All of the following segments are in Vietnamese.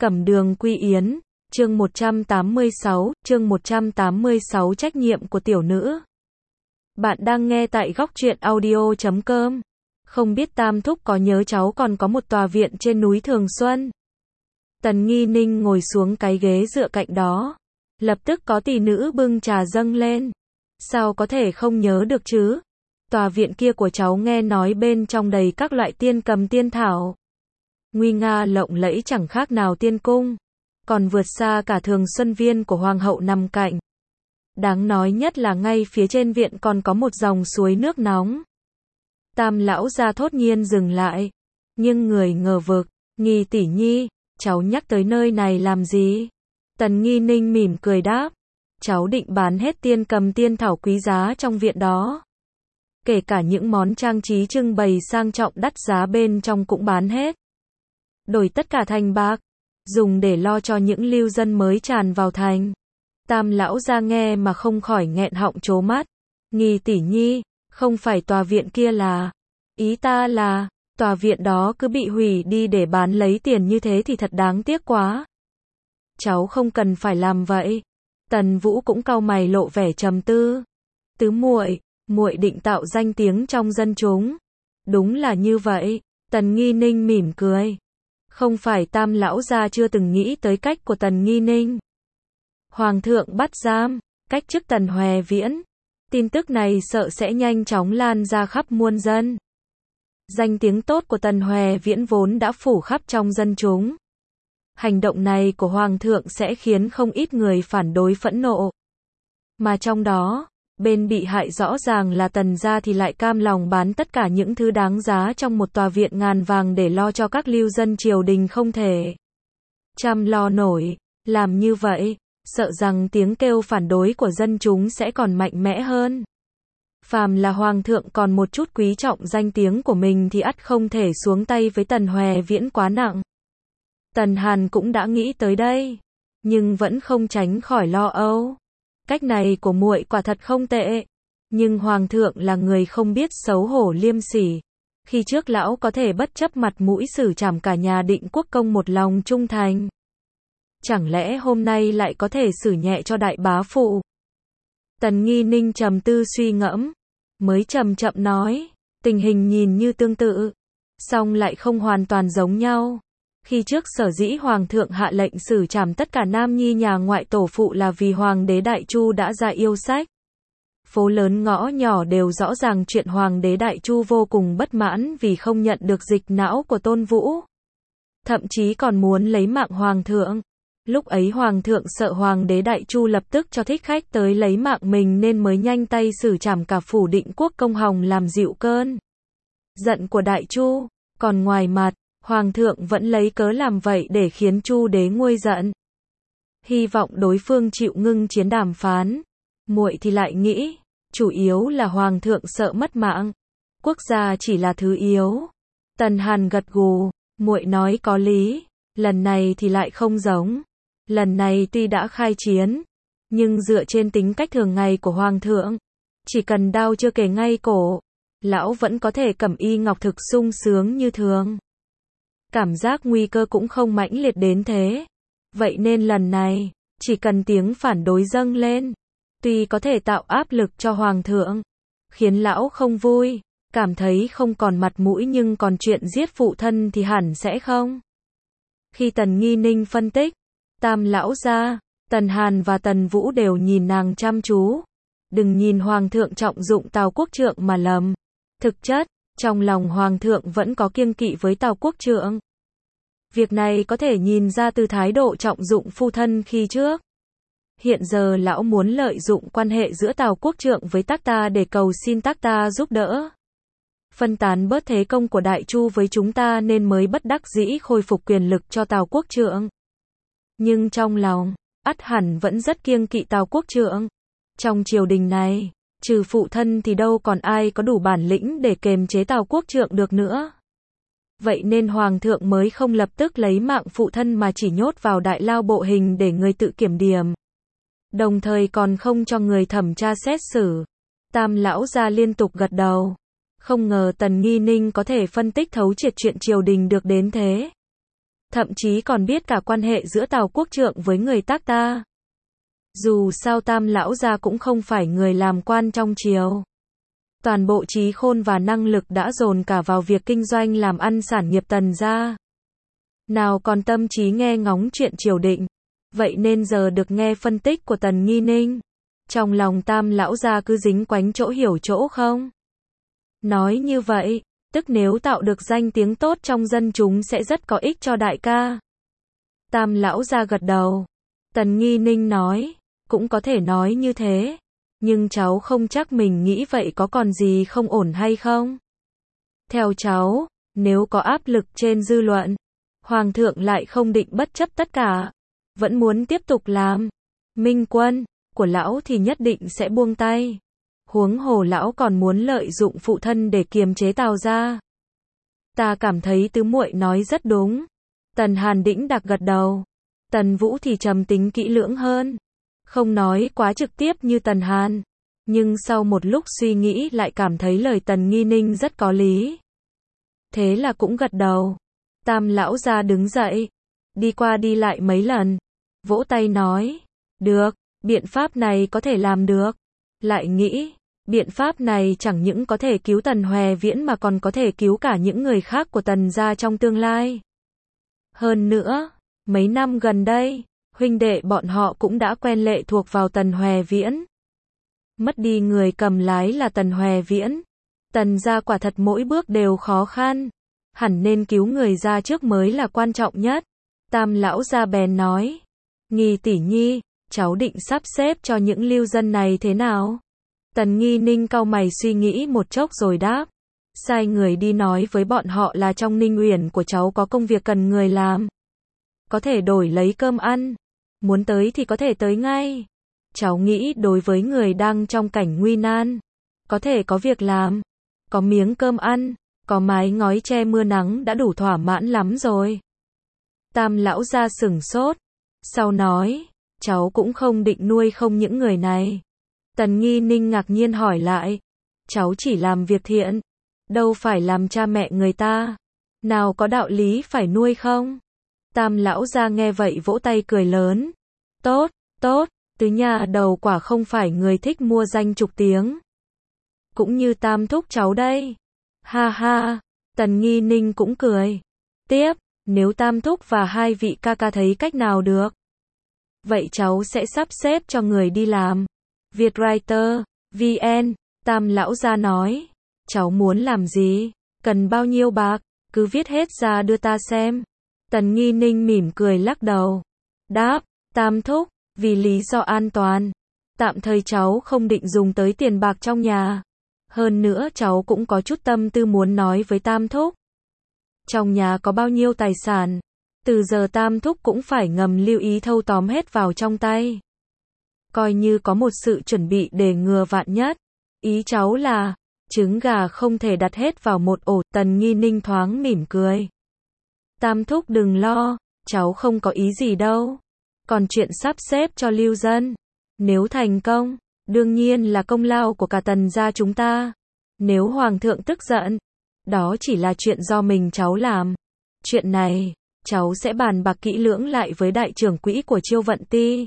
Cẩm Đường Quy Yến, chương 186, trách nhiệm của tiểu nữ. Bạn đang nghe tại góc truyện audio.com. Không biết Tam Thúc có nhớ cháu còn có một tòa viện trên núi Thường Xuân. Tần Nghi Ninh ngồi xuống cái ghế dựa cạnh đó. Lập tức có tỷ nữ bưng trà dâng lên. Sao có thể không nhớ được chứ? Tòa viện kia của cháu nghe nói bên trong đầy các loại tiên cầm tiên thảo. Nguy nga lộng lẫy chẳng khác nào tiên cung. Còn vượt xa cả Thường Xuân Viên của Hoàng hậu nằm cạnh. Đáng nói nhất là ngay phía trên viện còn có một dòng suối nước nóng. Tam lão gia thốt nhiên dừng lại. Nhưng người ngờ vực, Nghi tỷ nhi, cháu nhắc tới nơi này làm gì? Tần Nghi Ninh mỉm cười đáp. Cháu định bán hết tiên cầm tiên thảo quý giá trong viện đó. Kể cả những món trang trí trưng bày sang trọng đắt giá bên trong cũng bán hết. Đổi tất cả thành bạc, dùng để lo cho những lưu dân mới tràn vào thành. Tam lão gia nghe mà không khỏi nghẹn họng trố mắt. Nghi tỷ nhi, không phải tòa viện kia là... Ý ta là, tòa viện đó cứ bị hủy đi để bán lấy tiền như thế thì thật đáng tiếc quá. Cháu không cần phải làm vậy. Tần Vũ cũng cau mày lộ vẻ trầm tư. Tứ muội, muội định tạo danh tiếng trong dân chúng. Đúng là như vậy. Tần Nghi Ninh mỉm cười. Không phải Tam lão gia chưa từng nghĩ tới cách của Tần Nghi Ninh. Hoàng thượng bắt giam, cách chức Tần Hòe Viễn. Tin tức này sợ sẽ nhanh chóng lan ra khắp muôn dân. Danh tiếng tốt của Tần Hòe Viễn vốn đã phủ khắp trong dân chúng. Hành động này của Hoàng thượng sẽ khiến không ít người phản đối phẫn nộ. Mà trong đó, bên bị hại rõ ràng là Tần gia thì lại cam lòng bán tất cả những thứ đáng giá trong một tòa viện ngàn vàng để lo cho các lưu dân triều đình không thể chăm lo nổi. Làm như vậy, sợ rằng tiếng kêu phản đối của dân chúng sẽ còn mạnh mẽ hơn. Phàm là Hoàng thượng còn một chút quý trọng danh tiếng của mình thì ắt không thể xuống tay với Tần Hòe Viễn quá nặng. Tần Hàn cũng đã nghĩ tới đây, nhưng vẫn không tránh khỏi lo âu. Cách này của muội quả thật không tệ, nhưng Hoàng thượng là người không biết xấu hổ liêm sỉ. Khi trước lão có thể bất chấp mặt mũi xử trảm cả nhà Định Quốc công một lòng trung thành. Chẳng lẽ hôm nay lại có thể xử nhẹ cho đại bá phụ? Tần Nghi Ninh trầm tư suy ngẫm, mới chậm chậm nói, tình hình nhìn như tương tự, song lại không hoàn toàn giống nhau. Khi trước sở dĩ Hoàng thượng hạ lệnh xử trảm tất cả nam nhi nhà ngoại tổ phụ là vì Hoàng đế Đại Chu đã ra yêu sách. Phố lớn ngõ nhỏ đều rõ ràng chuyện Hoàng đế Đại Chu vô cùng bất mãn vì không nhận được dịch não của Tôn Vũ. Thậm chí còn muốn lấy mạng Hoàng thượng. Lúc ấy Hoàng thượng sợ Hoàng đế Đại Chu lập tức cho thích khách tới lấy mạng mình nên mới nhanh tay xử trảm cả phủ Định Quốc công Hồng làm dịu cơn giận của Đại Chu. Còn ngoài mặt, Hoàng thượng vẫn lấy cớ làm vậy để khiến Chu đế nguôi giận. Hy vọng đối phương chịu ngưng chiến đàm phán. Muội thì lại nghĩ, chủ yếu là Hoàng thượng sợ mất mạng. Quốc gia chỉ là thứ yếu. Tần Hàn gật gù, muội nói có lý, lần này thì lại không giống. Lần này tuy đã khai chiến, nhưng dựa trên tính cách thường ngày của Hoàng thượng, chỉ cần đao chưa kề ngay cổ, lão vẫn có thể cẩm y ngọc thực sung sướng như thường. Cảm giác nguy cơ cũng không mãnh liệt đến thế. Vậy nên lần này, chỉ cần tiếng phản đối dâng lên, tuy có thể tạo áp lực cho Hoàng thượng, khiến lão không vui, cảm thấy không còn mặt mũi nhưng còn chuyện giết phụ thân thì hẳn sẽ không. Khi Tần Nghi Ninh phân tích, Tam lão gia, Tần Hàn và Tần Vũ đều nhìn nàng chăm chú. Đừng nhìn Hoàng thượng trọng dụng Tào Quốc Trượng mà lầm. Thực chất, trong lòng Hoàng thượng vẫn có kiêng kỵ với Tào Quốc Trượng. Việc này có thể nhìn ra từ thái độ trọng dụng phu thân khi trước. Hiện giờ lão muốn lợi dụng quan hệ giữa Tào Quốc Trượng với Tác Ta để cầu xin Tác Ta giúp đỡ. Phân tán bớt thế công của Đại Chu với chúng ta nên mới bất đắc dĩ khôi phục quyền lực cho Tào Quốc Trượng. Nhưng trong lòng, ắt hẳn vẫn rất kiêng kỵ Tào Quốc Trượng. Trong triều đình này, trừ phụ thân thì đâu còn ai có đủ bản lĩnh để kềm chế Tào Quốc Trượng được nữa. Vậy nên Hoàng thượng mới không lập tức lấy mạng phụ thân mà chỉ nhốt vào đại lao bộ hình để người tự kiểm điểm. Đồng thời còn không cho người thẩm tra xét xử. Tam lão gia liên tục gật đầu. Không ngờ Tần Nghi Ninh có thể phân tích thấu triệt chuyện triều đình được đến thế. thậm chí còn biết cả quan hệ giữa Tào quốc trượng với người Tác ta. Dù sao Tam lão gia cũng không phải người làm quan trong triều. Toàn bộ trí khôn và năng lực đã dồn cả vào việc kinh doanh làm ăn sản nghiệp Tần gia. Nào còn tâm trí nghe ngóng chuyện triều định. Vậy nên giờ được nghe phân tích của Tần Nghi Ninh. Trong lòng Tam lão gia cứ dính quánh chỗ hiểu chỗ không. Nói như vậy, tức nếu tạo được danh tiếng tốt trong dân chúng sẽ rất có ích cho đại ca. Tam lão gia gật đầu. Tần Nghi Ninh nói, cũng có thể nói như thế. Nhưng cháu không chắc mình nghĩ vậy có còn gì không ổn hay không? Theo cháu, nếu có áp lực trên dư luận, Hoàng thượng lại không định bất chấp tất cả, vẫn muốn tiếp tục làm minh quân của lão thì nhất định sẽ buông tay. Huống hồ lão còn muốn lợi dụng phụ thân để kiềm chế Tào gia. Ta cảm thấy tứ muội nói rất đúng. Tần Hàn đĩnh đạc gật đầu. Tần Vũ thì trầm tính kỹ lưỡng hơn. Không nói quá trực tiếp như Tần Hàn. Nhưng sau một lúc suy nghĩ lại cảm thấy lời Tần Nghi Ninh rất có lý. Thế là cũng gật đầu. Tam lão gia đứng dậy. Đi qua đi lại mấy lần. Vỗ tay nói. Được, biện pháp này có thể làm được. Lại nghĩ, biện pháp này chẳng những có thể cứu Tần Hoè Viễn mà còn có thể cứu cả những người khác của Tần gia trong tương lai. Hơn nữa, mấy năm gần đây, huynh đệ bọn họ cũng đã quen lệ thuộc vào Tần Hoè Viễn. Mất đi người cầm lái là Tần Hoè Viễn. Tần gia quả thật mỗi bước đều khó khăn. Hẳn nên cứu người ra trước mới là quan trọng nhất. Tam lão gia bèn nói. Nghi tỷ nhi, cháu định sắp xếp cho những lưu dân này thế nào? Tần Nghi Ninh cau mày suy nghĩ một chốc rồi đáp. Sai người đi nói với bọn họ là trong Ninh Uyển của cháu có công việc cần người làm. Có thể đổi lấy cơm ăn. Muốn tới thì có thể tới ngay. Cháu nghĩ đối với người đang trong cảnh nguy nan, có thể có việc làm, có miếng cơm ăn, có mái ngói che mưa nắng đã đủ thỏa mãn lắm rồi. Tam lão gia sửng sốt. Sau nói, cháu cũng không định nuôi không những người này. Tần Nghi Ninh ngạc nhiên hỏi lại. Cháu chỉ làm việc thiện, đâu phải làm cha mẹ người ta. Nào có đạo lý phải nuôi không? Tam lão gia nghe vậy vỗ tay cười lớn. Tốt, tốt, tứ nhà đầu quả không phải người thích mua danh trục tiếng. Cũng như Tam thúc cháu đây. Ha ha, Tần Nghi Ninh cũng cười. Tiếp, nếu Tam thúc và hai vị ca ca thấy cách nào được, vậy cháu sẽ sắp xếp cho người đi làm. Vietwriter, VN, Tam lão gia nói. Cháu muốn làm gì? Cần bao nhiêu bạc? Cứ viết hết ra đưa ta xem. Tần Nghi Ninh mỉm cười lắc đầu. Đáp, Tam thúc, vì lý do an toàn, tạm thời cháu không định dùng tới tiền bạc trong nhà. Hơn nữa cháu cũng có chút tâm tư muốn nói với Tam thúc. Trong nhà có bao nhiêu tài sản, từ giờ Tam thúc cũng phải ngầm lưu ý thâu tóm hết vào trong tay. Coi như có một sự chuẩn bị để ngừa vạn nhất. Ý cháu là, trứng gà không thể đặt hết vào một ổ. Tần Nghi Ninh thoáng mỉm cười. Tam thúc đừng lo, cháu không có ý gì đâu. Còn chuyện sắp xếp cho lưu dân, nếu thành công, đương nhiên là công lao của cả Tần gia chúng ta. Nếu Hoàng thượng tức giận, đó chỉ là chuyện do mình cháu làm. Chuyện này, cháu sẽ bàn bạc kỹ lưỡng lại với đại trưởng quỹ của Chiêu Vận Ti.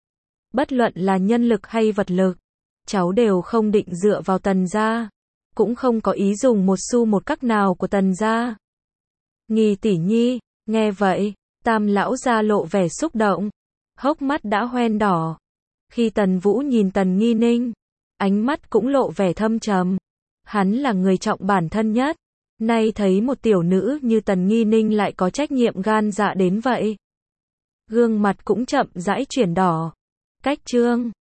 Bất luận là nhân lực hay vật lực, cháu đều không định dựa vào Tần gia, cũng không có ý dùng một xu một cắc nào của Tần gia. Nghi tỷ nhi, nghe vậy, Tam lão gia lộ vẻ xúc động, hốc mắt đã hoen đỏ. Khi Tần Vũ nhìn Tần Nghi Ninh, ánh mắt cũng lộ vẻ thâm trầm. Hắn là người trọng bản thân nhất, nay thấy một tiểu nữ như Tần Nghi Ninh lại có trách nhiệm gan dạ đến vậy. Gương mặt cũng chậm rãi chuyển đỏ. Cách chương